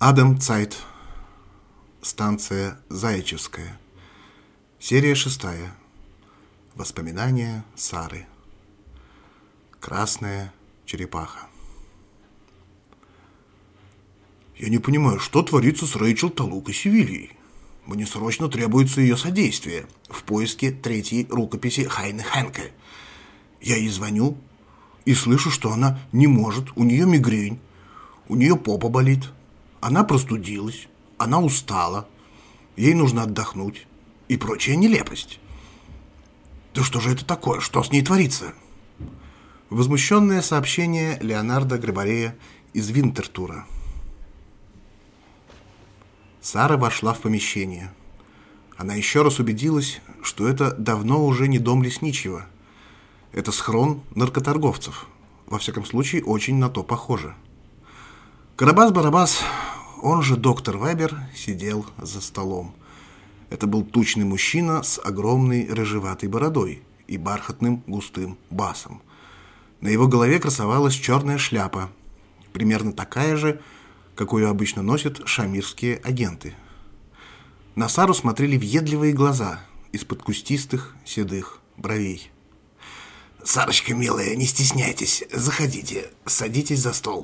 Адам Цайт. Станция Заячевская. Серия 6. Воспоминания Сары. Красная черепаха. Я не понимаю, что творится с Рэйчел Талукой Севильей. Мне срочно требуется ее содействие в поиске третьей рукописи Хайне Хенке. Я ей звоню и слышу, что она не может, у нее мигрень, у нее попа болит, она простудилась, она устала, ей нужно отдохнуть и прочая нелепость. Да что же это такое? Что с ней творится? Возмущенное сообщение Леонардо Грибарея из Винтертура. Сара вошла в помещение. Она еще раз убедилась, что это давно уже не дом лесничего. Это схрон наркоторговцев. Во всяком случае, очень на то похоже. Карабас-Барабас, он же доктор Вебер, сидел за столом. Это был тучный мужчина с огромной рыжеватой бородой и бархатным густым басом. На его голове красовалась черная шляпа, примерно такая же, какую обычно носят шамирские агенты. На Сару смотрели въедливые глаза из-под кустистых седых бровей. «Сарочка, милая, не стесняйтесь, заходите, садитесь за стол».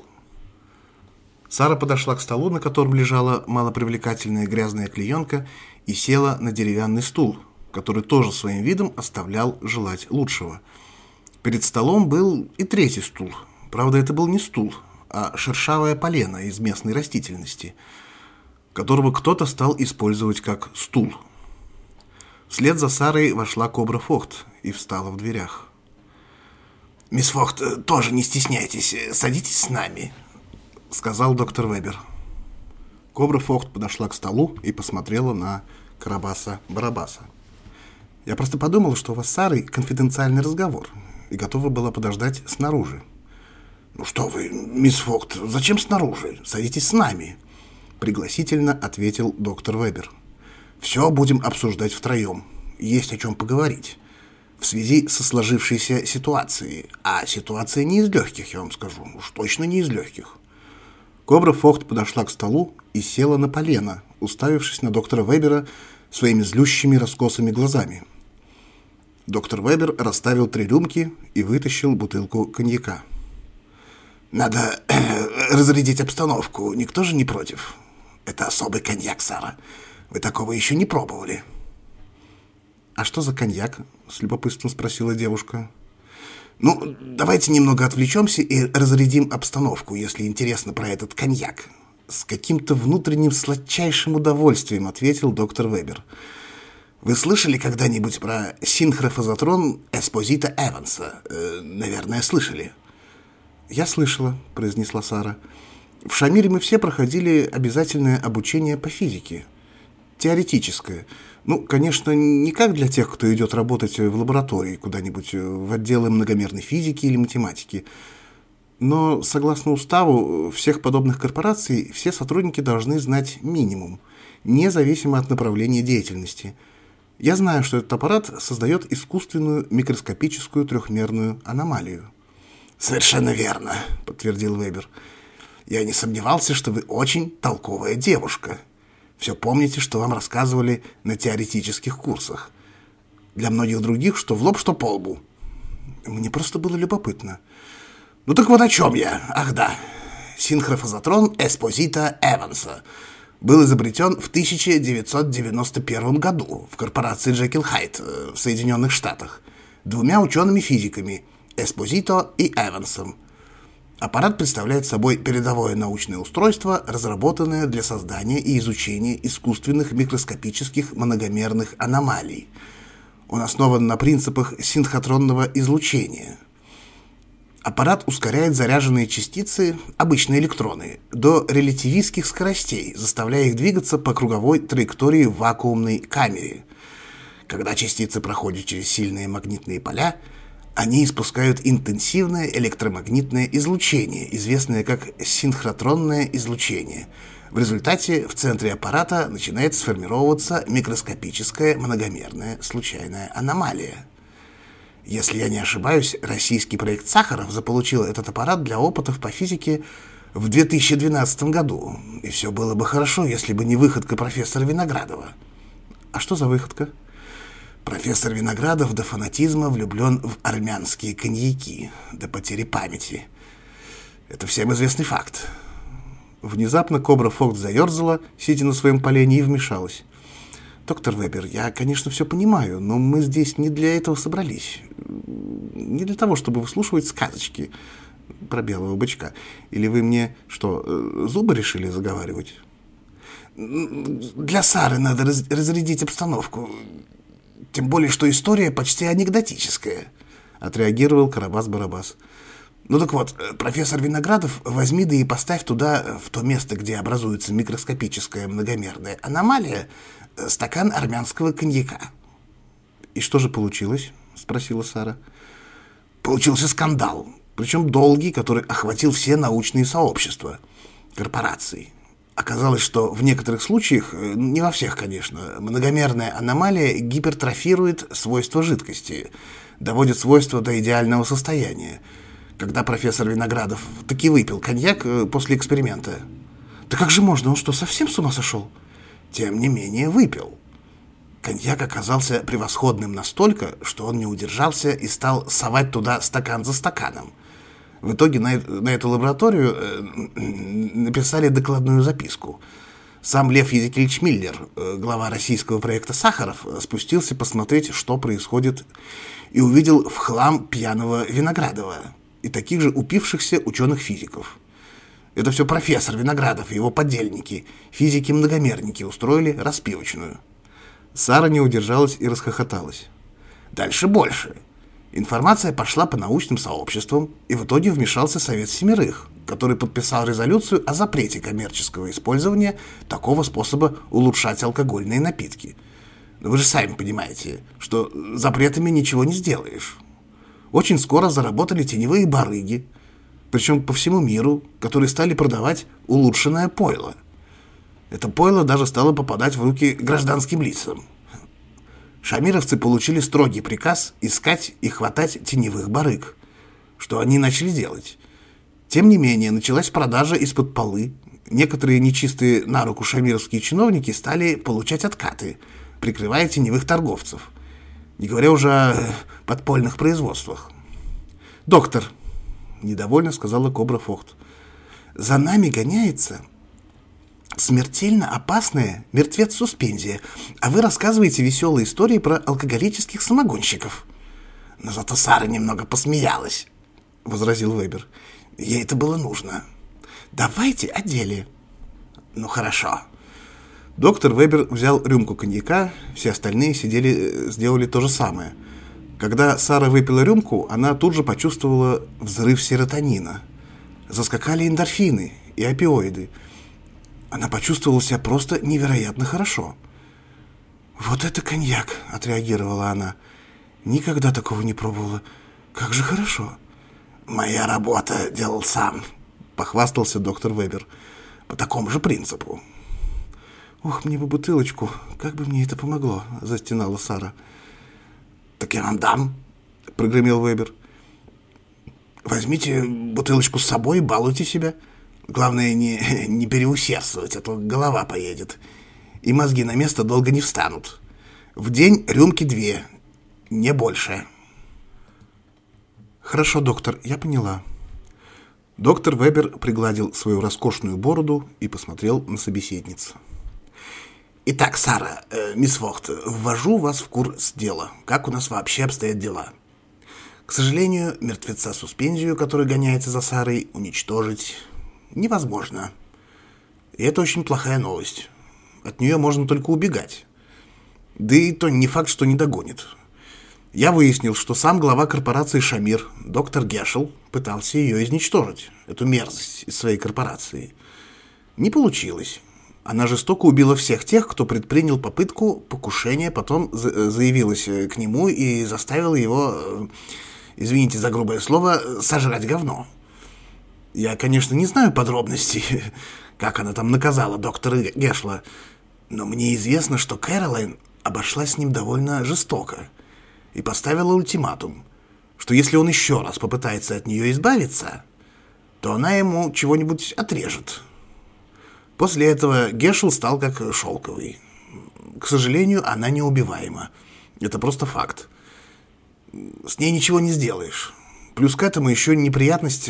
Сара подошла к столу, на котором лежала малопривлекательная грязная клеенка, и села на деревянный стул, который тоже своим видом оставлял желать лучшего. Перед столом был и третий стул. Правда, это был не стул, а шершавое полено из местной растительности, которого кто-то стал использовать как стул. Вслед за Сарой вошла Кобра Фохт и встала в дверях. «Мисс Фохт, тоже не стесняйтесь, садитесь с нами», — сказал доктор Вебер. Кобра Фохт подошла к столу и посмотрела на Карабаса-Барабаса. «Я просто подумала, что у вас с Сарой конфиденциальный разговор, и готова была подождать снаружи». «Ну что вы, мисс Фохт, зачем снаружи? Садитесь с нами», — пригласительно ответил доктор Вебер. «Все будем обсуждать втроем. Есть о чем поговорить. В связи со сложившейся ситуацией. А ситуация не из легких, я вам скажу. Уж точно не из легких». Кобра Фохт подошла к столу и села на полено, уставившись на доктора Вебера своими злющими раскосыми глазами. Доктор Вебер расставил 3 рюмки и вытащил бутылку коньяка. «Надо разрядить обстановку. Никто же не против. Это особый коньяк, Сара. Вы такого еще не пробовали». «А что за коньяк?» — с любопытством спросила девушка. «Ну, давайте немного отвлечемся и разрядим обстановку, если интересно про этот коньяк». «С каким-то внутренним сладчайшим удовольствием», — ответил доктор Вебер. «Вы слышали когда-нибудь про синхрофазотрон Эспозито Эванса? Наверное, слышали». «Я слышала», — произнесла Сара. «В Шамире мы все проходили обязательное обучение по физике. Теоретическое. Ну, конечно, не как для тех, кто идет работать в лаборатории куда-нибудь, в отделы многомерной физики или математики. Но, согласно уставу всех подобных корпораций, все сотрудники должны знать минимум, независимо от направления деятельности. Я знаю, что этот аппарат создает искусственную микроскопическую трехмерную аномалию». «Совершенно верно», — подтвердил Вебер. «Я не сомневался, что вы очень толковая девушка. Все помните, что вам рассказывали на теоретических курсах. Для многих других, что в лоб, что по лбу. Мне просто было любопытно». «Ну так вот о чем я. Ах да. Синхрофазотрон Эспозито Эванса был изобретен в 1991 году в корпорации Джекил Хайт в Соединенных Штатах 2 учеными-физиками Эспозито и Эвансом. Аппарат представляет собой передовое научное устройство, разработанное для создания и изучения искусственных микроскопических многомерных аномалий. Он основан на принципах синхротронного излучения. Аппарат ускоряет заряженные частицы, обычные электроны, до релятивистских скоростей, заставляя их двигаться по круговой траектории в вакуумной камере. Когда частицы проходят через сильные магнитные поля, они испускают интенсивное электромагнитное излучение, известное как синхротронное излучение. В результате в центре аппарата начинает сформировываться микроскопическая многомерная случайная аномалия. Если я не ошибаюсь, российский проект Сахаров заполучил этот аппарат для опытов по физике в 2012 году. И все было бы хорошо, если бы не выходка профессора Виноградова. А что за выходка? Профессор Виноградов до фанатизма влюблен в армянские коньяки, до потери памяти. Это всем известный факт. Внезапно Кобра Фокт заерзала, сидя на своем полене, и вмешалась. «Доктор Вебер, я, конечно, все понимаю, но мы здесь не для этого собрались. Не для того, чтобы выслушивать сказочки про белого бычка. Или вы мне, что, зубы решили заговаривать?» «Для Сары надо разрядить обстановку. Тем более, что история почти анекдотическая», — отреагировал Карабас-Барабас. «Ну так вот, профессор Виноградов, возьми да и поставь туда, в то место, где образуется микроскопическая многомерная аномалия, стакан армянского коньяка». «И что же получилось?» — спросила Сара. «Получился скандал, причем долгий, который охватил все научные сообщества, корпорации. Оказалось, что в некоторых случаях, не во всех, конечно, многомерная аномалия гипертрофирует свойства жидкости, доводит свойства до идеального состояния. Когда профессор Виноградов таки выпил коньяк после эксперимента». «Да как же можно? Он что, совсем с ума сошел?» «Тем не менее выпил. Коньяк оказался превосходным настолько, что он не удержался и стал совать туда стакан за стаканом. В итоге на эту лабораторию написали докладную записку. Сам Лев Езекилевич Миллер, глава российского проекта «Сахаров», спустился посмотреть, что происходит, и увидел в хлам пьяного Виноградова и таких же упившихся ученых-физиков. Это все профессор Виноградов и его подельники, физики-многомерники, устроили распивочную». Сара не удержалась и расхохоталась. Дальше больше. Информация пошла по научным сообществам, и в итоге вмешался Совет Семерых, который подписал резолюцию о запрете коммерческого использования такого способа улучшать алкогольные напитки. Но вы же сами понимаете, что запретами ничего не сделаешь. Очень скоро заработали теневые барыги, причем по всему миру, которые стали продавать улучшенное пойло. Это пойло даже стало попадать в руки гражданским лицам. Шамировцы получили строгий приказ искать и хватать теневых барыг, что они начали делать. Тем не менее, началась продажа из-под полы. Некоторые нечистые на руку шамировские чиновники стали получать откаты, прикрывая теневых торговцев, не говоря уже о подпольных производствах. «Доктор», — недовольно сказала Кобра Фокт, — «за нами гоняется смертельно опасная мертвец-суспензия, а вы рассказываете веселые истории про алкоголических самогонщиков». «Но зато Сара немного посмеялась», — возразил Вебер. «Ей это было нужно. Давайте о деле». «Ну хорошо». Доктор Вебер взял рюмку коньяка, все остальные сделали то же самое. Когда Сара выпила рюмку, она тут же почувствовала взрыв серотонина. Заскакали эндорфины и опиоиды. Она почувствовала себя просто невероятно хорошо. «Вот это коньяк!» — отреагировала она. «Никогда такого не пробовала. Как же хорошо!» «Моя работа делал сам», — похвастался доктор Вебер. «По такому же принципу». «Ох, мне бы бутылочку. Как бы мне это помогло?» — застенала Сара. «Так я вам дам», — прогремел Вебер. «Возьмите бутылочку с собой и балуйте себя. Главное, не переусердствовать, а то голова поедет. И мозги на место долго не встанут. В день рюмки 2, не больше». «Хорошо, доктор, я поняла». Доктор Вебер пригладил свою роскошную бороду и посмотрел на собеседницу. «Итак, Сара, мисс Фокт, ввожу вас в курс дела. Как у нас вообще обстоят дела? К сожалению, мертвеца-суспензию, который гоняется за Сарой, уничтожить невозможно. И это очень плохая новость. От нее можно только убегать. Да и то не факт, что не догонит. Я выяснил, что сам глава корпорации «Шамир», доктор Гешел, пытался ее изничтожить, эту мерзость из своей корпорации. Не получилось. Она жестоко убила всех тех, кто предпринял попытку покушения, потом заявилась к нему и заставила его, извините за грубое слово, сожрать говно. Я, конечно, не знаю подробностей, как она там наказала доктора Гешла, но мне известно, что Кэролайн обошлась с ним довольно жестоко и поставила ультиматум, что если он еще раз попытается от нее избавиться, то она ему чего-нибудь отрежет. После этого Гешел стал как шелковый. К сожалению, она неубиваема. Это просто факт. С ней ничего не сделаешь. Плюс к этому еще неприятность.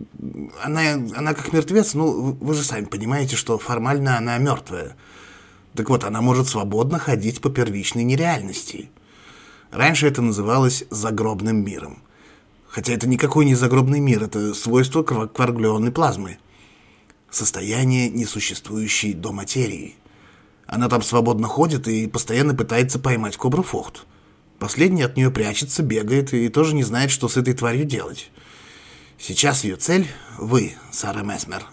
Она как мертвец, ну, вы же сами понимаете, что формально она мертвая. Так вот, она может свободно ходить по первичной нереальности. Раньше это называлось загробным миром. Хотя это никакой не загробный мир, это свойство кварглионной плазмы. Состояние, несуществующей до материи. Она там свободно ходит и постоянно пытается поймать Кобру Фохт. Последний от нее прячется, бегает и тоже не знает, что с этой тварью делать. Сейчас ее цель — вы, Сара Месмер.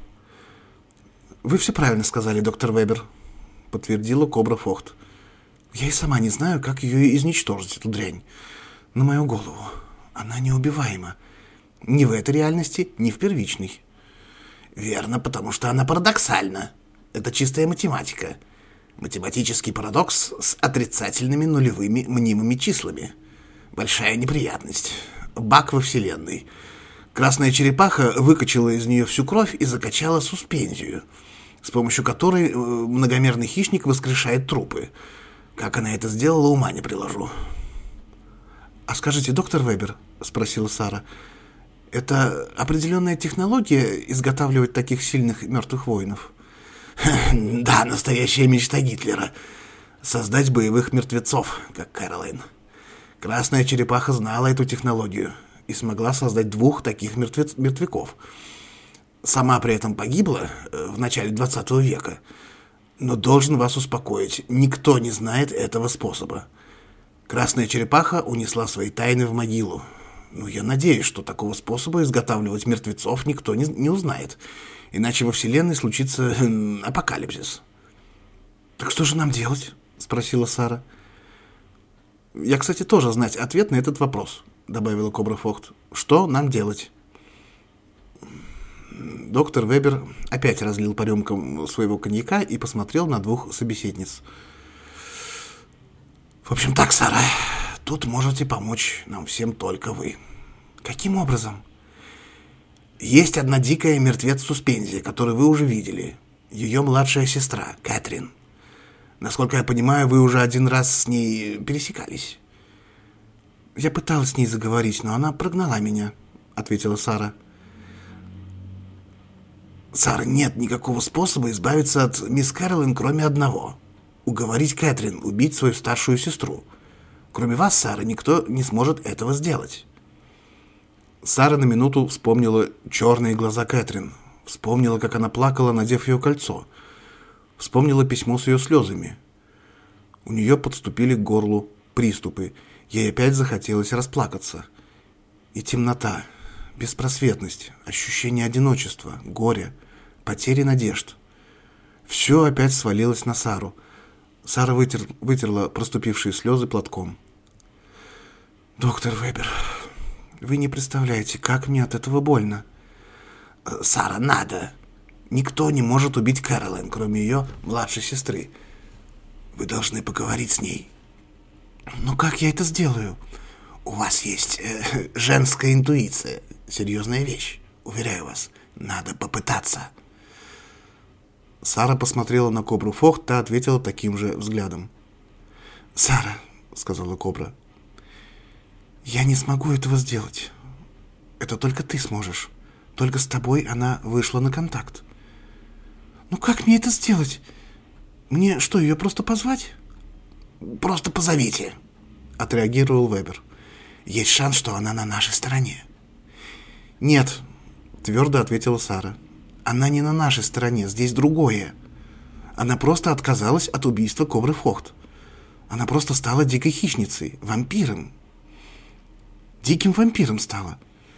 «Вы все правильно сказали, доктор Вебер», — подтвердила Кобра Фохт. «Я и сама не знаю, как ее изничтожить, эту дрянь. На мою голову. Она неубиваема. Ни в этой реальности, ни в первичной». «Верно, потому что она парадоксальна. Это чистая математика. Математический парадокс с отрицательными нулевыми мнимыми числами. Большая неприятность. Баг во Вселенной. Красная черепаха выкачала из нее всю кровь и закачала суспензию, с помощью которой многомерный хищник воскрешает трупы. Как она это сделала, ума не приложу». «А скажите, доктор Вебер, — спросила Сара, — это определенная технология изготавливать таких сильных мертвых воинов?» Да, настоящая мечта Гитлера. Создать боевых мертвецов, как Кэролайн. Красная черепаха знала эту технологию и смогла создать 2 таких мертвяков. Сама при этом погибла в начале 20 века. Но должен вас успокоить, никто не знает этого способа. Красная черепаха унесла свои тайны в могилу. Ну, я надеюсь, что такого способа изготавливать мертвецов никто не узнает. Иначе во Вселенной случится апокалипсис. «Так что же нам делать?» — спросила Сара. «Я, кстати, тоже знать ответ на этот вопрос», — добавила Кобра Фохт. «Что нам делать?» Доктор Вебер опять разлил по рюмкам своего коньяка и посмотрел на 2 собеседниц. «В общем так, Сара, тут можете помочь нам всем только вы». «Каким образом?» «Есть одна дикая мертвец-суспензия, которую вы уже видели. Ее младшая сестра, Кэтрин. Насколько я понимаю, вы уже 1 раз с ней пересекались». «Я пыталась с ней заговорить, но она прогнала меня», — ответила Сара. «Сара, нет никакого способа избавиться от мисс Кэролайн, кроме одного. Уговорить Кэтрин убить свою старшую сестру. Кроме вас, Сара, никто не сможет этого сделать». Сара на минуту вспомнила черные глаза Кэтрин. Вспомнила, как она плакала, надев ее кольцо. Вспомнила письмо с ее слезами. У нее подступили к горлу приступы. Ей опять захотелось расплакаться. И темнота, беспросветность, ощущение одиночества, горя, потери надежд. Все опять свалилось на Сару. Сара вытерла проступившие слезы платком. «Доктор Вебер, вы не представляете, как мне от этого больно». «Сара, надо. Никто не может убить Кэролайн, кроме ее младшей сестры. Вы должны поговорить с ней». «Но как я это сделаю?» «У вас есть женская интуиция. Серьезная вещь. Уверяю вас, надо попытаться». Сара посмотрела на Кобру Фохт, та ответила таким же взглядом. «Сара, — сказала Кобра, — я не смогу этого сделать. Это только ты сможешь. Только с тобой она вышла на контакт». «Ну как мне это сделать? Мне что, ее просто позвать?» «Просто позовите», — отреагировал Вебер. «Есть шанс, что она на нашей стороне». «Нет», — твердо ответила Сара. «Она не на нашей стороне, здесь другое. Она просто отказалась от убийства Кобры Фохт. Она просто стала дикой хищницей, вампиром. Диким вампиром стала.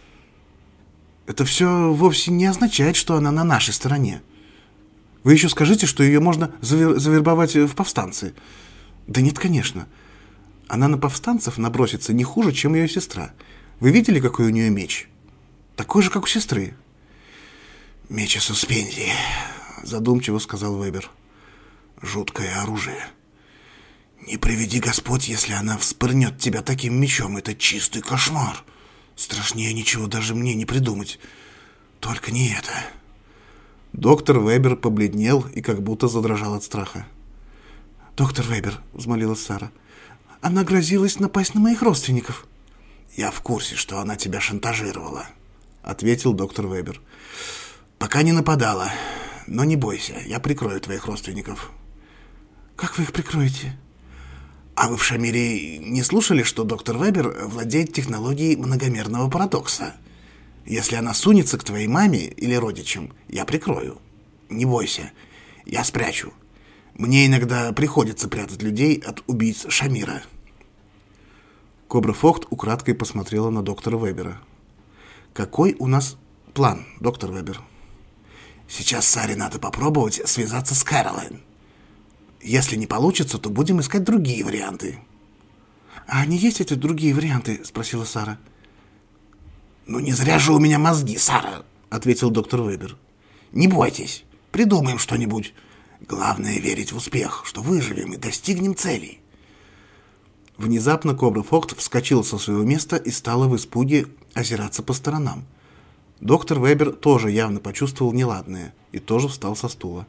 Это все вовсе не означает, что она на нашей стороне. Вы еще скажите, что ее можно завербовать в повстанцы. Да нет, конечно. Она на повстанцев набросится не хуже, чем ее сестра. Вы видели, какой у нее меч? Такой же, как у сестры». «Меч из суспензии», — задумчиво сказал Вебер. «Жуткое оружие. Не приведи Господь, если она вспырнет тебя таким мечом. Это чистый кошмар. Страшнее ничего даже мне не придумать. Только не это. Доктор Вебер побледнел и как будто задрожал от страха. «Доктор Вебер», — взмолилась Сара, — «она грозилась напасть на моих родственников». «Я в курсе, что она тебя шантажировала», — ответил доктор Вебер. «Пока не нападала, но не бойся, я прикрою твоих родственников». «Как вы их прикроете?» «А вы в Шамире не слушали, что доктор Вебер владеет технологией многомерного парадокса? Если она сунется к твоей маме или родичам, я прикрою. Не бойся, я спрячу. Мне иногда приходится прятать людей от убийц Шамира». Кобра Фогт украдкой посмотрела на доктора Вебера. «Какой у нас план, доктор Вебер?» «Сейчас Саре надо попробовать связаться с Кэролайн. Если не получится, то будем искать другие варианты». «А они есть, эти другие варианты?» — спросила Сара. «Ну не зря же у меня мозги, Сара», — ответил доктор Вебер. «Не бойтесь, придумаем что-нибудь. Главное верить в успех, что выживем и достигнем целей». Внезапно Кобра Фогт вскочила со своего места и стала в испуге озираться по сторонам. Доктор Вебер тоже явно почувствовал неладное и тоже встал со стула.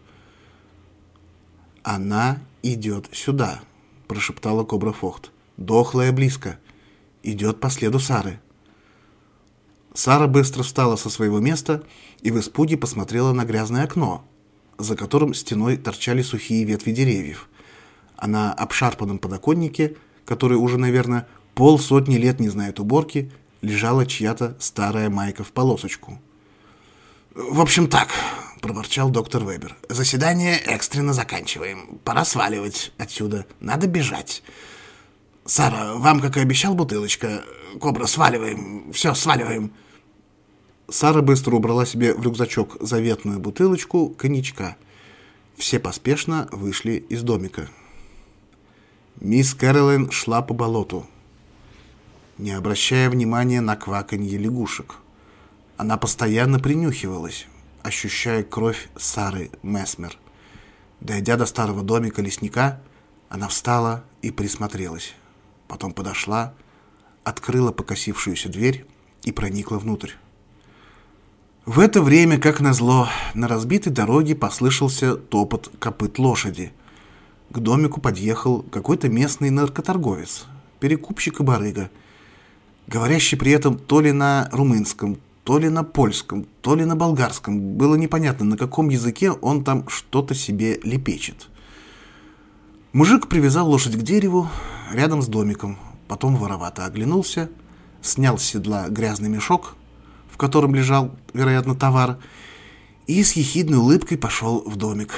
«Она идет сюда», — прошептала Кобра Фогт. «Дохлая близко. Идет по следу Сары». Сара быстро встала со своего места и в испуге посмотрела на грязное окно, за которым стеной торчали сухие ветви деревьев, а на обшарпанном подоконнике, который уже, наверное, 50 лет не знает уборки, лежала чья-то старая майка в полосочку. «В общем так», — проворчал доктор Вебер. «Заседание экстренно заканчиваем. Пора сваливать отсюда. Надо бежать. Сара, вам, как и обещал, бутылочка. Кобра, сваливаем. Все, сваливаем». Сара быстро убрала себе в рюкзачок заветную бутылочку коньячка. Все поспешно вышли из домика. Мисс Кэролайн шла по болоту, не обращая внимания на кваканье лягушек. Она постоянно принюхивалась, ощущая кровь Сары Месмер. Дойдя до старого домика лесника, она встала и присмотрелась. Потом подошла, открыла покосившуюся дверь и проникла внутрь. В это время, как назло, на разбитой дороге послышался топот копыт лошади. К домику подъехал какой-то местный наркоторговец, перекупщик и барыга, говорящий при этом то ли на румынском, то ли на польском, то ли на болгарском. Было непонятно, на каком языке он там что-то себе лепечет. Мужик привязал лошадь к дереву рядом с домиком, потом воровато оглянулся, снял с седла грязный мешок, в котором лежал, вероятно, товар, и с ехидной улыбкой пошел в домик.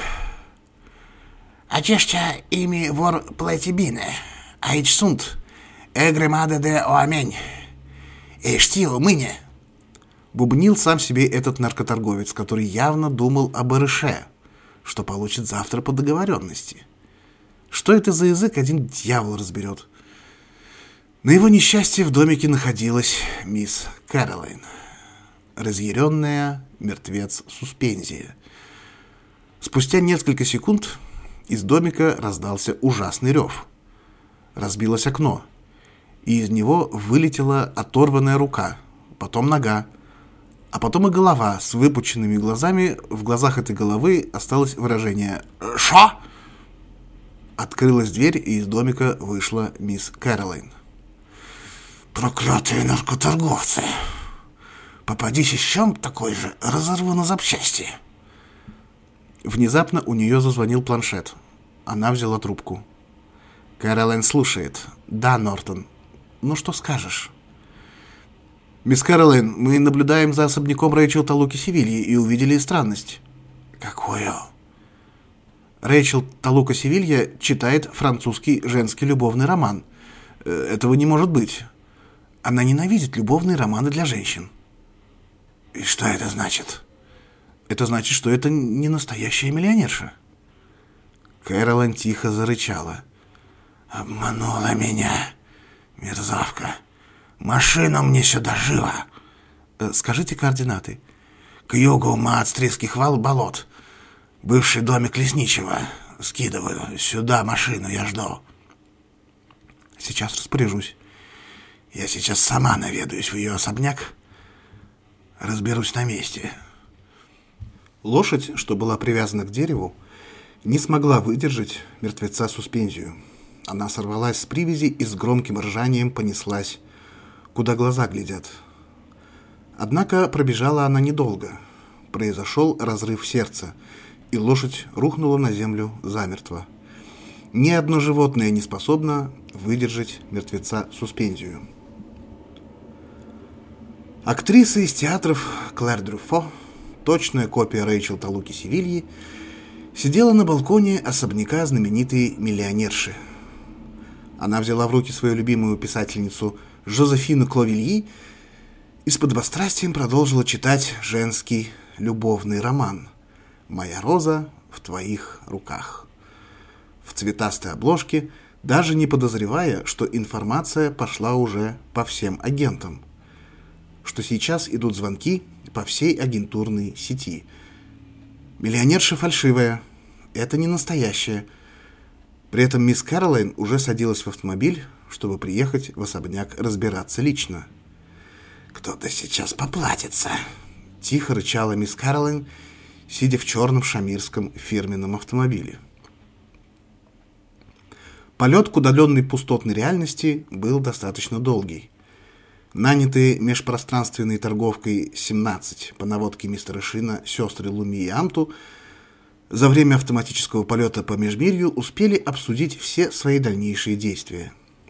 «Ачешча ими вор плетибине, аичсунт, эгремаде де оамень, эштио мыне». Бубнил сам себе этот наркоторговец, который явно думал о барыше, что получит завтра по договоренности. Что это за язык, один дьявол разберет. На его несчастье в домике находилась мисс Кэролайн, разъяренная мертвец-суспензия. Спустя несколько секунд из домика раздался ужасный рев. Разбилось окно, и из него вылетела оторванная рука, потом нога, а потом и голова с выпученными глазами. В глазах этой головы осталось выражение «Шо?». Открылась дверь, и из домика вышла мисс Кэролайн. «Проклятые наркоторговцы! Попадись еще такой же, разорву на запчасти!» Внезапно у нее зазвонил планшет. Она взяла трубку. «Кэролайн слушает. Да, Нортон. Ну, что скажешь?» «Мисс Кэролайн, мы наблюдаем за особняком Рэйчел Талуки Севильи и увидели странность». «Какую?» Рэйчел Талука Севилья читает французский женский любовный роман. Этого не может быть. Она ненавидит любовные романы для женщин». «И что это значит?» «Это значит, что это не настоящая миллионерша». Кэролайн тихо зарычала. «Обманула меня, мерзавка. Машину мне сюда живо!» «Скажите координаты». «К югу Маацтрийских болот. Бывший домик лесничего. Скидываю. Сюда машину, я жду». «Сейчас распоряжусь». «Я сейчас сама наведаюсь в ее особняк. Разберусь на месте». Лошадь, что была привязана к дереву, не смогла выдержать мертвеца суспензию. Она сорвалась с привязи и с громким ржанием понеслась, куда глаза глядят. Однако пробежала она недолго. Произошел разрыв сердца, и лошадь рухнула на землю замертво. Ни одно животное не способно выдержать мертвеца суспензию. Актриса из театров Клэр Дрюфо, точная копия Рэйчел Талуки-Севильи, сидела на балконе особняка знаменитой миллионерши. Она взяла в руки свою любимую писательницу Жозефину Кловильи и с подобострастием продолжила читать женский любовный роман «Моя роза в твоих руках» в цветастой обложке, даже не подозревая, что информация пошла уже по всем агентам, что сейчас идут звонки по всей агентурной сети. Миллионерша фальшивая, это не настоящая. При этом мисс Кэролайн уже садилась в автомобиль, чтобы приехать в особняк разбираться лично. «Кто-то сейчас поплатится», — тихо рычала мисс Кэролайн, сидя в черном шамирском фирменном автомобиле. Полет к удаленной пустотной реальности был достаточно долгий. Нанятые межпространственной торговкой 17 по наводке мистера Шина сестры Луми и Амту за время автоматического полета по межмирью успели обсудить все свои дальнейшие действия.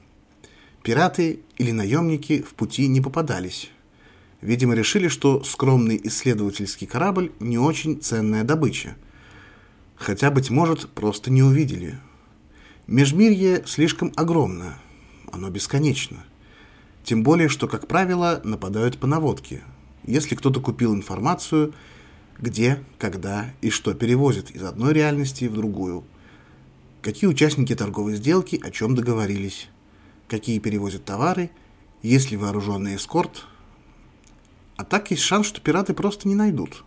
Пираты или наемники в пути не попадались. Видимо, решили, что скромный исследовательский корабль не очень ценная добыча. Хотя, быть может, просто не увидели. Межмирье слишком огромно, оно бесконечно. Тем более, что, как правило, нападают по наводке. Если кто-то купил информацию, где, когда и что перевозят из одной реальности в другую. Какие участники торговой сделки о чем договорились. Какие перевозят товары, есть ли вооруженный эскорт. А так есть шанс, что пираты просто не найдут.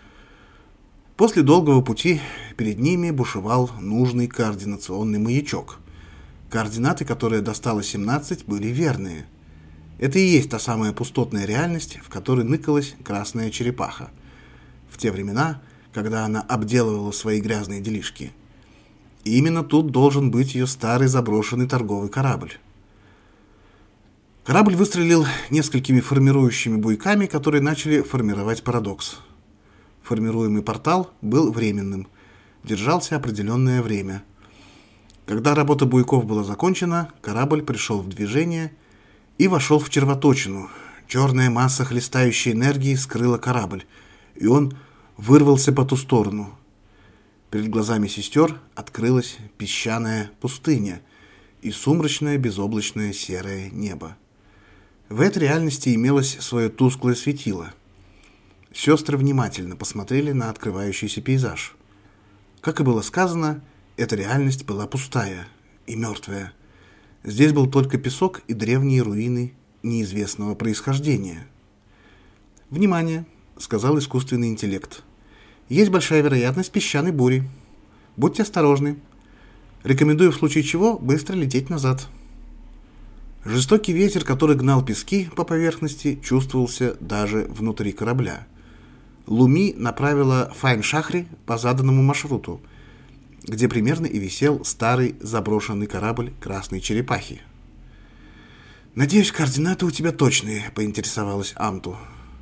После долгого пути перед ними бушевал нужный координационный маячок. Координаты, которые достало 17, были верные. Это и есть та самая пустотная реальность, в которой ныкалась красная черепаха. В те времена, когда она обделывала свои грязные делишки. И именно тут должен быть ее старый заброшенный торговый корабль. Корабль выстрелил несколькими формирующими буйками, которые начали формировать парадокс. Формируемый портал был временным, держался определенное время. Когда работа буйков была закончена, корабль пришел в движение и вошел в червоточину. Черная масса хлестающей энергии скрыла корабль, и он вырвался по ту сторону. Перед глазами сестер открылась песчаная пустыня и сумрачное безоблачное серое небо. В этой реальности имелось свое тусклое светило. Сестры внимательно посмотрели на открывающийся пейзаж. Как и было сказано, эта реальность была пустая и мертвая. Здесь был только песок и древние руины неизвестного происхождения. «Внимание!» — сказал искусственный интеллект. «Есть большая вероятность песчаной бури. Будьте осторожны. Рекомендую в случае чего быстро лететь назад». Жестокий ветер, который гнал пески по поверхности, чувствовался даже внутри корабля. Луми направила Файн-Шахри по заданному маршруту, где примерно и висел старый заброшенный корабль Красной Черепахи. «Надеюсь, координаты у тебя точные», — поинтересовалась Амту.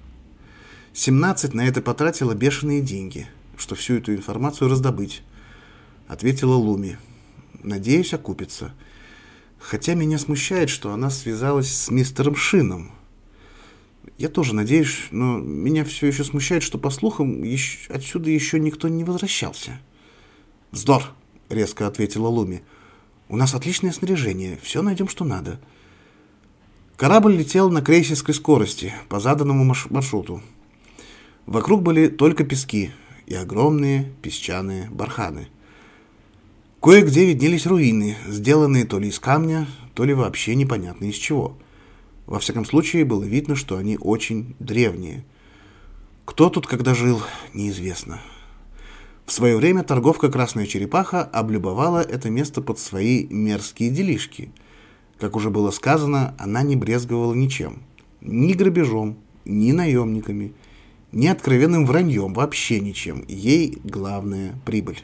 17 на это потратила бешеные деньги, что всю эту информацию раздобыть, — ответила Луми. «Надеюсь, окупится. Хотя меня смущает, что она связалась с мистером Шином. Я тоже надеюсь, но меня все еще смущает, что, по слухам, отсюда еще никто не возвращался». «Вздор!» — резко ответила Луми. «У нас отличное снаряжение, все найдем, что надо». Корабль летел на крейсерской скорости, по заданному маршруту. Вокруг были только пески и огромные песчаные барханы. Кое-где виднелись руины, сделанные то ли из камня, то ли вообще непонятно из чего. Во всяком случае, было видно, что они очень древние. Кто тут когда жил, неизвестно. В свое время торговка «Красная Черепаха» облюбовала это место под свои мерзкие делишки. Как уже было сказано, она не брезговала ничем. Ни грабежом, ни наемниками, ни откровенным враньем, вообще ничем. Ей главное – прибыль.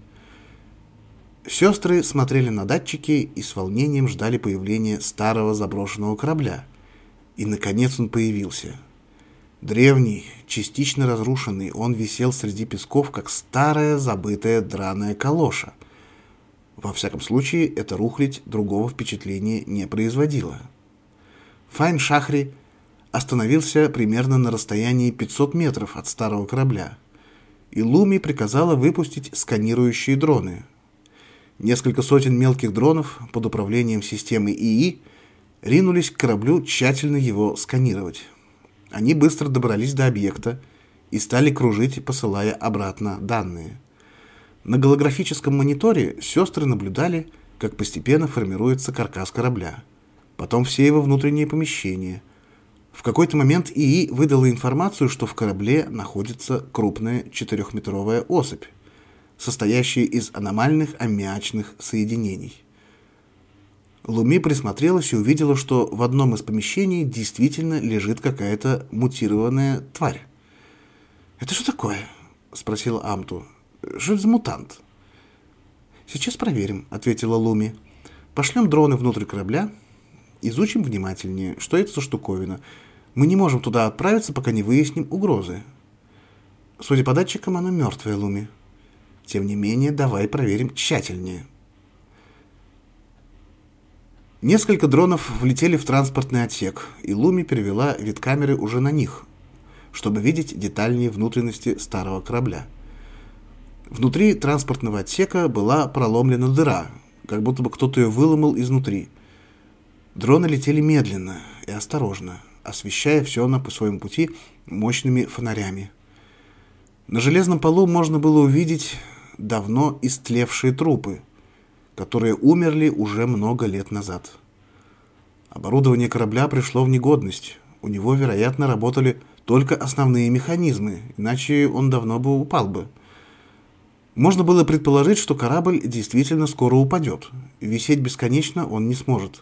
Сестры смотрели на датчики и с волнением ждали появления старого заброшенного корабля. И, наконец, он появился. Древний, частично разрушенный, он висел среди песков, как старая забытая драная калоша. Во всяком случае, эта рухлядь другого впечатления не производила. Файн-Шахри остановился примерно на расстоянии 500 метров от старого корабля, и Луми приказала выпустить сканирующие дроны. Несколько сотен мелких дронов под управлением системы ИИ ринулись к кораблю тщательно его сканировать. Они быстро добрались до объекта и стали кружить, посылая обратно данные. На голографическом мониторе сестры наблюдали, как постепенно формируется каркас корабля, потом все его внутренние помещения. В какой-то момент ИИ выдала информацию, что в корабле находится крупная 4-метровая особь, состоящая из аномальных аммиачных соединений. Луми присмотрелась и увидела, что в одном из помещений действительно лежит какая-то мутированная тварь. «Это что такое?» — спросила Амту. «Что это за мутант?» «Сейчас проверим», — ответила Луми. «Пошлем дроны внутрь корабля, изучим внимательнее, что это за штуковина. Мы не можем туда отправиться, пока не выясним угрозы. Судя по датчикам, она мертвая, Луми. Тем не менее, давай проверим тщательнее». Несколько дронов влетели в транспортный отсек, и Луми перевела вид камеры уже на них, чтобы видеть детальнее внутренности старого корабля. Внутри транспортного отсека была проломлена дыра, как будто бы кто-то ее выломал изнутри. Дроны летели медленно и осторожно, освещая все по своему пути мощными фонарями. На железном полу можно было увидеть давно истлевшие трупы, которые умерли уже много лет назад. Оборудование корабля пришло в негодность. У него, вероятно, работали только основные механизмы, иначе он давно бы упал бы. Можно было предположить, что корабль действительно скоро упадет. Висеть бесконечно он не сможет.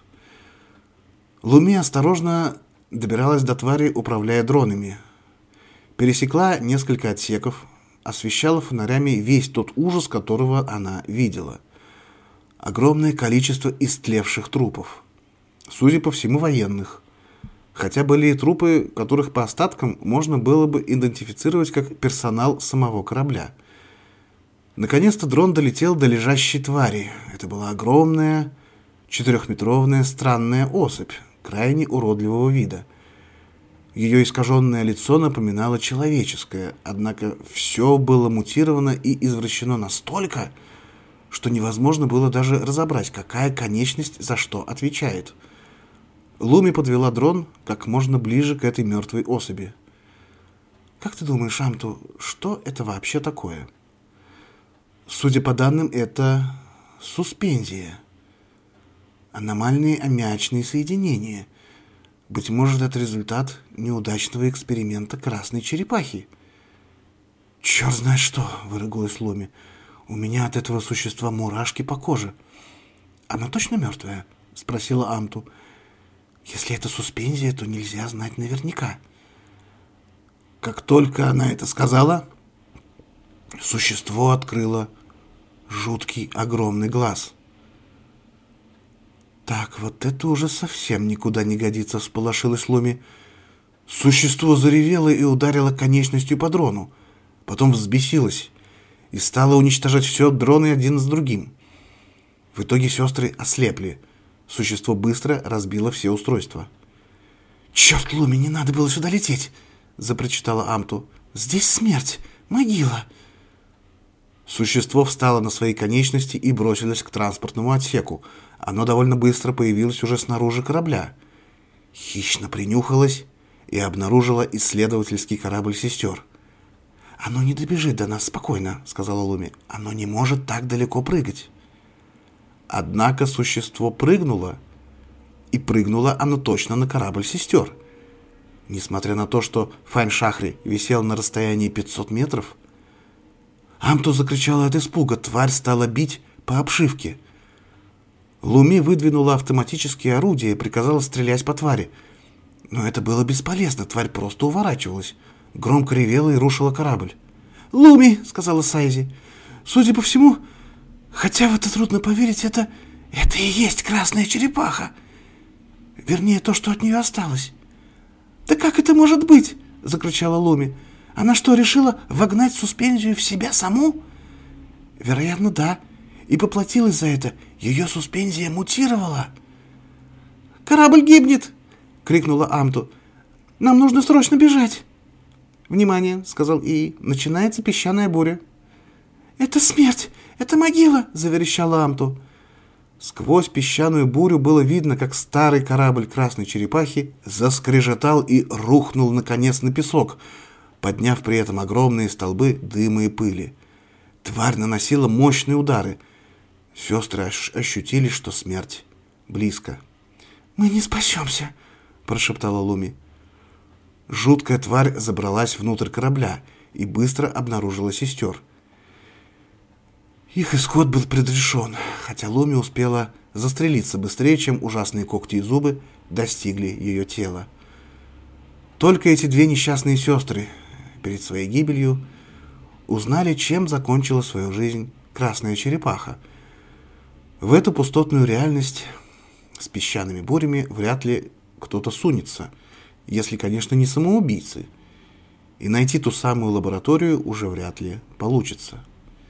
Луми осторожно добиралась до твари, управляя дронами. Пересекла несколько отсеков, освещала фонарями весь тот ужас, которого она видела. Огромное количество истлевших трупов. Судя по всему, военных. Хотя были и трупы, которых по остаткам можно было бы идентифицировать как персонал самого корабля. Наконец-то дрон долетел до лежащей твари. Это была огромная, 4-метровая странная особь, крайне уродливого вида. Ее искаженное лицо напоминало человеческое, однако все было мутировано и извращено настолько, что невозможно было даже разобрать, какая конечность за что отвечает. Луми подвела дрон как можно ближе к этой мертвой особи. «Как ты думаешь, Амту, что это вообще такое?» «Судя по данным, это суспензия. Аномальные аммиачные соединения. Быть может, это результат неудачного эксперимента красной черепахи». «Черт знает что!» — выругалась Луми. «У меня от этого существа мурашки по коже». «Она точно мертвая?» — спросила Амту. «Если это суспензия, то нельзя знать наверняка». Как только она это сказала, существо открыло жуткий огромный глаз. «Так, вот это уже совсем никуда не годится», — всполошилась Луми. Существо заревело и ударило конечностью по дрону. Потом взбесилось и стало уничтожать все дроны один за другим. В итоге сестры ослепли. Существо быстро разбило все устройства. «Черт, Луми, не надо было сюда лететь!» — запрочитала Амту. «Здесь смерть! Могила!» Существо встало на свои конечности и бросилось к транспортному отсеку. Оно довольно быстро появилось уже снаружи корабля. Хищно принюхалось и обнаружило исследовательский корабль сестер. «Оно не добежит до нас спокойно», — сказала Луми. «Оно не может так далеко прыгать». Однако существо прыгнуло, и прыгнуло оно точно на корабль сестер. Несмотря на то, что Файн-Шахри висел на расстоянии 500 метров, Амту закричала от испуга, тварь стала бить по обшивке. Луми выдвинула автоматические орудия и приказала стрелять по твари. Но это было бесполезно, тварь просто уворачивалась. громко ревела и рушила корабль. «Луми!» — сказала Сайзи. «Судя по всему, хотя в это трудно поверить, это и есть красная черепаха. Вернее, то, что от нее осталось». «Да как это может быть?» — закричала Луми. «Она что, решила вогнать суспензию в себя саму?» «Вероятно, да. И поплатилась за это. Ее суспензия мутировала». «Корабль гибнет!» — крикнула Амту. «Нам нужно срочно бежать!» «Внимание!» — сказал Ии. «Начинается песчаная буря». «Это смерть! Это могила!» — заверещала Амту. Сквозь песчаную бурю было видно, как старый корабль красной черепахи заскрежетал и рухнул наконец на песок, подняв при этом огромные столбы дыма и пыли. Тварь наносила мощные удары. Сестры ощутили, что смерть близко. «Мы не спасемся!» — прошептала Луми. Жуткая тварь забралась внутрь корабля и быстро обнаружила сестер. Их исход был предрешен, хотя Луми успела застрелиться быстрее, чем ужасные когти и зубы достигли ее тела. Только эти две несчастные сестры перед своей гибелью узнали, чем закончила свою жизнь красная черепаха. В эту пустотную реальность с песчаными бурями вряд ли кто-то сунется, если, конечно, не самоубийцы, и найти ту самую лабораторию уже вряд ли получится.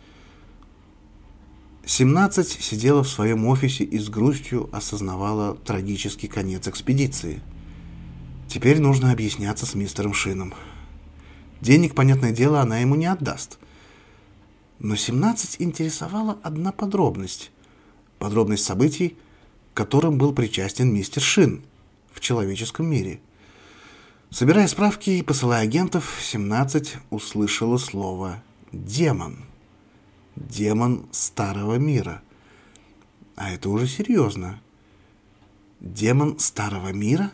17 сидела в своем офисе и с грустью осознавала трагический конец экспедиции. Теперь нужно объясняться с мистером Шином. Денег, понятное дело, она ему не отдаст. Но 17 интересовала одна подробность. Подробность событий, к которым был причастен мистер Шин в человеческом мире. Собирая справки и посылая агентов, 17 услышала слово «демон». Демон старого мира. А это уже серьезно. Демон старого мира?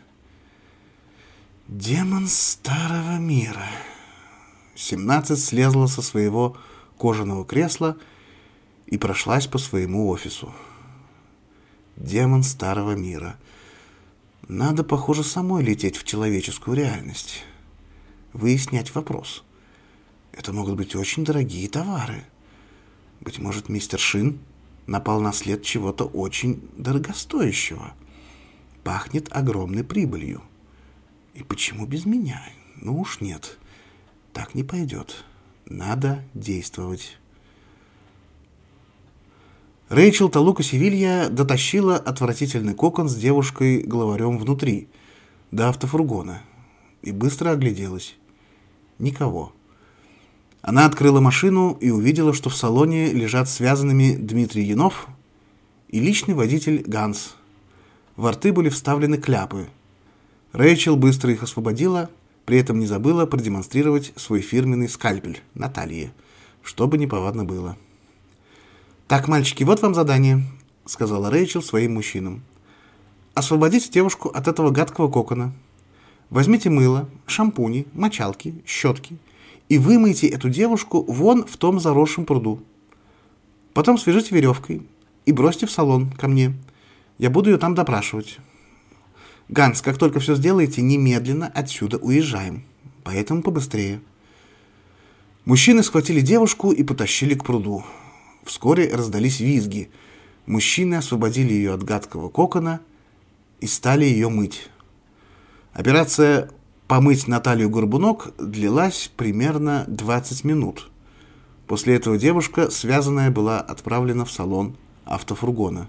Демон старого мира. 17 слезла со своего кожаного кресла и прошлась по своему офису. Демон старого мира. Надо, похоже, самой лететь в человеческую реальность. Выяснять вопрос. Это могут быть очень дорогие товары. Быть может, мистер Шин напал на след чего-то очень дорогостоящего. Пахнет огромной прибылью. И почему без меня? Ну уж нет. Так не пойдет. Надо действовать. Рэйчел Талука Севилья дотащила отвратительный кокон с девушкой-главарем внутри, до автофургона, и быстро огляделась. Никого. Она открыла машину и увидела, что в салоне лежат связанными Дмитрий Янов и личный водитель Ганс. Во рты были вставлены кляпы. Рэйчел быстро их освободила, при этом не забыла продемонстрировать свой фирменный скальпель Наталье, чтобы неповадно было. «Так, мальчики, вот вам задание», — сказала Рэйчел своим мужчинам. «Освободите девушку от этого гадкого кокона. Возьмите мыло, шампуни, мочалки, щетки и вымойте эту девушку вон в том заросшем пруду. Потом свяжите веревкой и бросьте в салон ко мне. Я буду ее там допрашивать. Ганс, как только все сделаете, немедленно отсюда уезжаем. Поэтому побыстрее». Мужчины схватили девушку и потащили к пруду. Вскоре раздались визги. Мужчины освободили ее от гадкого кокона и стали ее мыть. Операция «Помыть Наталью Горбунок» длилась примерно 20 минут. После этого девушка, связанная, была отправлена в салон автофургона.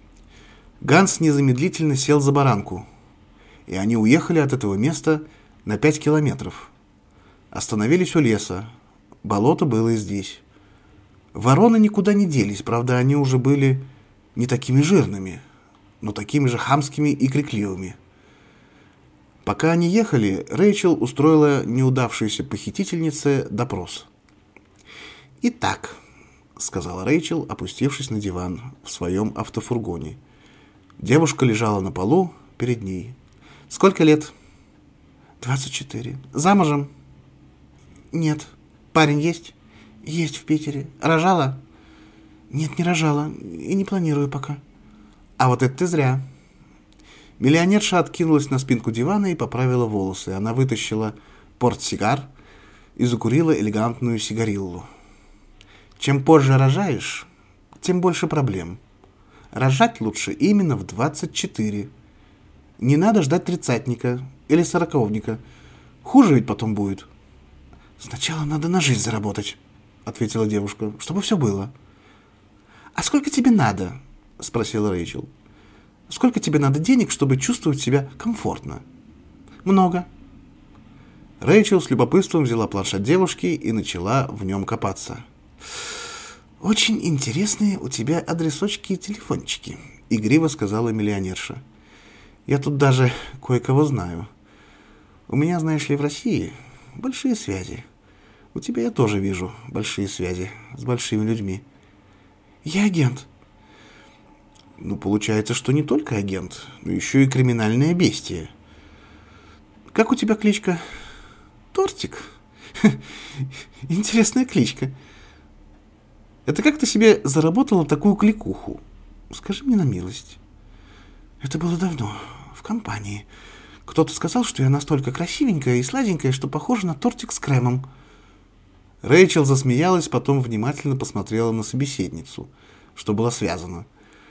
Ганс незамедлительно сел за баранку, и они уехали от этого места на 5 километров. Остановились у леса. Болото было и здесь. Вороны никуда не делись, правда, они уже были не такими жирными, но такими же хамскими и крикливыми. Пока они ехали, Рэйчел устроила неудавшейся похитительнице допрос. «Итак», — сказала Рэйчел, опустившись на диван в своем автофургоне. Девушка лежала на полу перед ней. «Сколько лет?» 24. «Замужем?» «Нет». «Парень есть?» «Есть в Питере». «Рожала?» «Нет, не рожала. И не планирую пока». «А вот это ты зря». Миллионерша откинулась на спинку дивана и поправила волосы. Она вытащила портсигар, и закурила элегантную сигариллу. «Чем позже рожаешь, тем больше проблем. Рожать лучше именно в 24. Не надо ждать тридцатника или сороковника. Хуже ведь потом будет». «Сначала надо на жизнь заработать», — ответила девушка, — «чтобы все было». «А сколько тебе надо?» — спросила Рэйчел. «Сколько тебе надо денег, чтобы чувствовать себя комфортно?» «Много». Рэйчел с любопытством взяла планшет девушки и начала в нем копаться. «Очень интересные у тебя адресочки и телефончики», — игриво сказала миллионерша. «Я тут даже кое-кого знаю. У меня, знаешь ли, в России большие связи. У тебя я тоже вижу большие связи с большими людьми». «Я агент». «Ну, получается, что не только агент, но еще и криминальное бестие. Как у тебя кличка?» «Тортик». «Интересная кличка. Это как ты себе заработала такую кликуху? Скажи мне на милость». «Это было давно, в компании. Кто-то сказал, что я настолько красивенькая и сладенькая, что похожа на тортик с кремом». Рэйчел засмеялась, потом внимательно посмотрела на собеседницу, что было связано.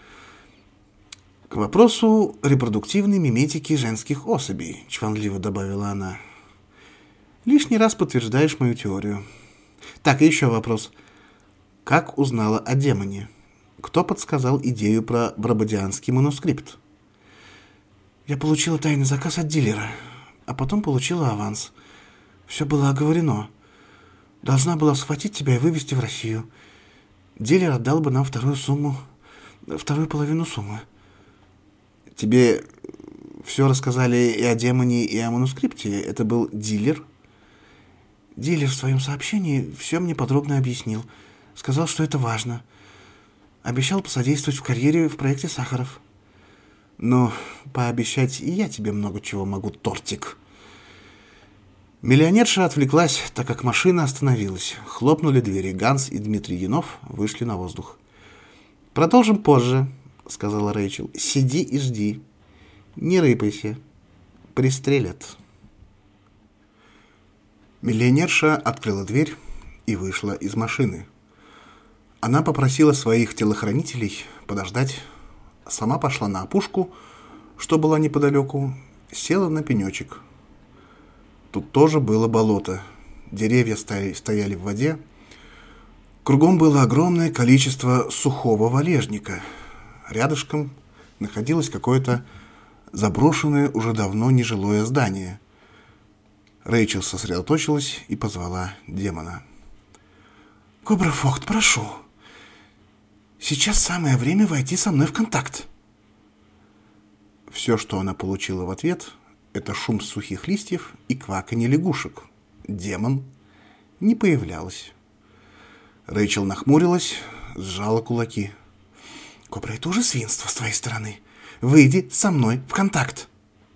«К вопросу репродуктивной миметики женских особей», — чванливо добавила она. «Лишний раз подтверждаешь мою теорию. Так, и еще вопрос. Как узнала о демоне? Кто подсказал идею про брабадианский манускрипт?» «Я получила тайный заказ от дилера, а потом получила аванс. Все было оговорено. Должна была схватить тебя и вывезти в Россию. Дилер отдал бы нам вторую половину суммы». «Тебе все рассказали и о демоне, и о манускрипте? Это был дилер?» «Дилер в своем сообщении все мне подробно объяснил. Сказал, что это важно. Обещал посодействовать в карьере в проекте Сахаров». «Ну, пообещать и я тебе много чего могу, тортик». Миллионерша отвлеклась, так как машина остановилась. Хлопнули двери. Ганс и Дмитрий Янов вышли на воздух. «Продолжим позже», — сказала Рэйчел. «Сиди и жди. Не рыпайся. Пристрелят». Миллионерша открыла дверь и вышла из машины. Она попросила своих телохранителей подождать, сама пошла на опушку, что была неподалеку, села на пенечек. Тут тоже было болото. Деревья стояли в воде. Кругом было огромное количество сухого валежника. Рядышком находилось какое-то заброшенное уже давно нежилое здание. Рэйчел сосредоточилась и позвала демона. «Кобра Фохт, прошу. Сейчас самое время войти со мной в контакт». Все, что она получила в ответ, это шум сухих листьев и кваканье лягушек. Демон не появлялась. Рэйчел нахмурилась, сжала кулаки. «Кобра, это уже свинство с твоей стороны. Выйди со мной в контакт».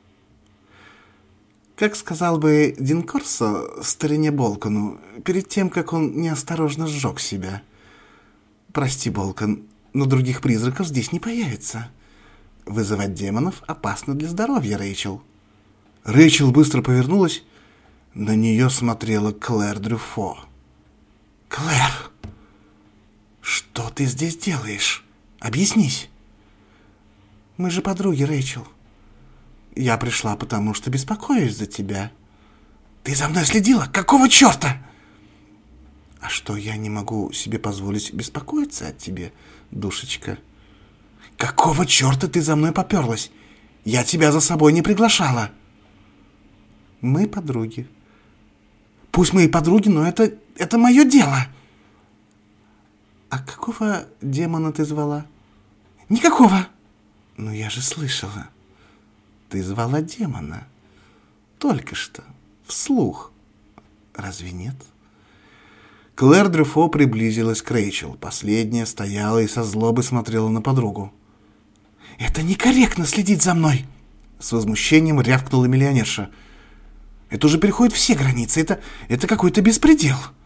Как сказал бы Дин Корсо старине Болкону, перед тем, как он неосторожно сжег себя. «Прости, Болкон, но других призраков здесь не появится. Вызывать демонов опасно для здоровья, Рэйчел». Рэйчел быстро повернулась. На нее смотрела Клэр Дрюфо. «Клэр, что ты здесь делаешь? Объяснись». «Мы же подруги, Рэйчел. Я пришла, потому что беспокоюсь за тебя». «Ты за мной следила? Какого черта?» «А что, я не могу себе позволить беспокоиться о тебе, душечка?» «Какого черта ты за мной поперлась? Я тебя за собой не приглашала». «Мы подруги». «Пусть мы и подруги, но это мое дело». «А какого демона ты звала?» «Никакого». «Ну, я же слышала. Ты звала демона. Только что. Вслух. Разве нет?» Клэр Дрюфо приблизилась к Рэйчел. Последняя стояла и со злобой смотрела на подругу. «Это некорректно следить за мной!» С возмущением рявкнула миллионерша. «Это уже переходит все границы. Это какой-то беспредел!»